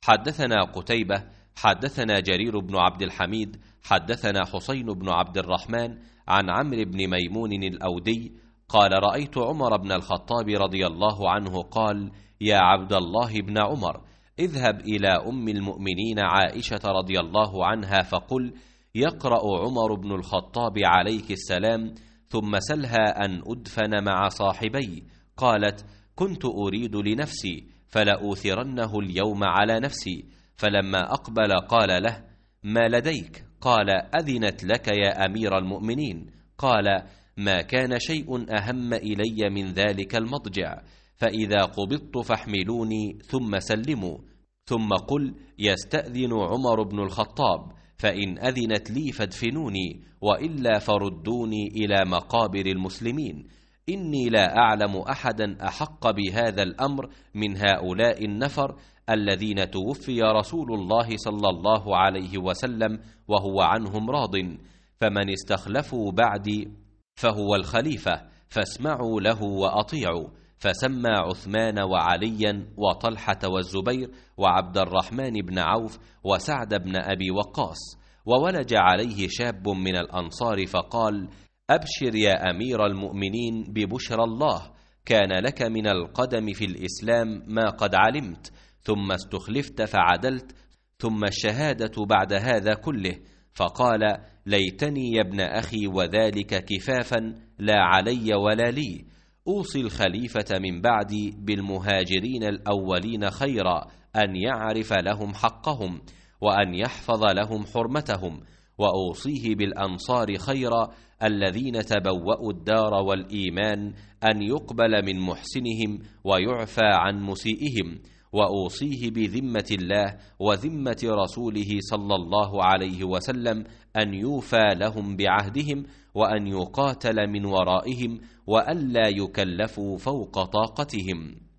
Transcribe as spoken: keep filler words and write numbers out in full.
حدثنا قتيبة حدثنا جرير بن عبد الحميد حدثنا حسين بن عبد الرحمن عن عمرو بن ميمون الأودي قال رأيت عمر بن الخطاب رضي الله عنه قال يا عبد الله بن عمر اذهب إلى أم المؤمنين عائشة رضي الله عنها فقل يقرأ عمر بن الخطاب عليك السلام ثم سلها أن أدفن مع صاحبي. قالت كنت أريد لنفسي فلأوثرنه اليوم على نفسي. فلما أقبل قال له ما لديك؟ قال أذنت لك يا أمير المؤمنين. قال ما كان شيء أهم إلي من ذلك المضجع، فإذا قبضت فاحملوني ثم سلموا، ثم قل يستأذن عمر بن الخطاب، فإن أذنت لي فادفنوني، وإلا فردوني إلى مقابر المسلمين. إني لا أعلم أحدا أحق بهذا الأمر من هؤلاء النفر الذين توفي رسول الله صلى الله عليه وسلم وهو عنهم راض، فمن استخلفوا بعدي فهو الخليفة، فاسمعوا له وأطيعوا. فسمى عثمان وعليا وطلحة والزبير وعبد الرحمن بن عوف وسعد بن أبي وقاص. وولج عليه شاب من الأنصار فقال أبشر يا أمير المؤمنين ببشرى الله، كان لك من القدم في الإسلام ما قد علمت، ثم استخلفت فعدلت، ثم الشهادة بعد هذا كله. فقال ليتني يا ابن أخي وذلك كفافا لا علي ولا لي. أوصي الخليفة من بعدي بالمهاجرين الأولين خيرا، أن يعرف لهم حقهم وأن يحفظ لهم حرمتهم، وأوصيه بالأنصار خيرا الذين تبوأوا الدار والإيمان، أن يقبل من محسنهم ويعفى عن مسيئهم. وأوصيه بذمة الله وذمة رسوله صلى الله عليه وسلم أن يوفى لهم بعهدهم، وأن يقاتل من ورائهم، وأن لا يكلفوا فوق طاقتهم.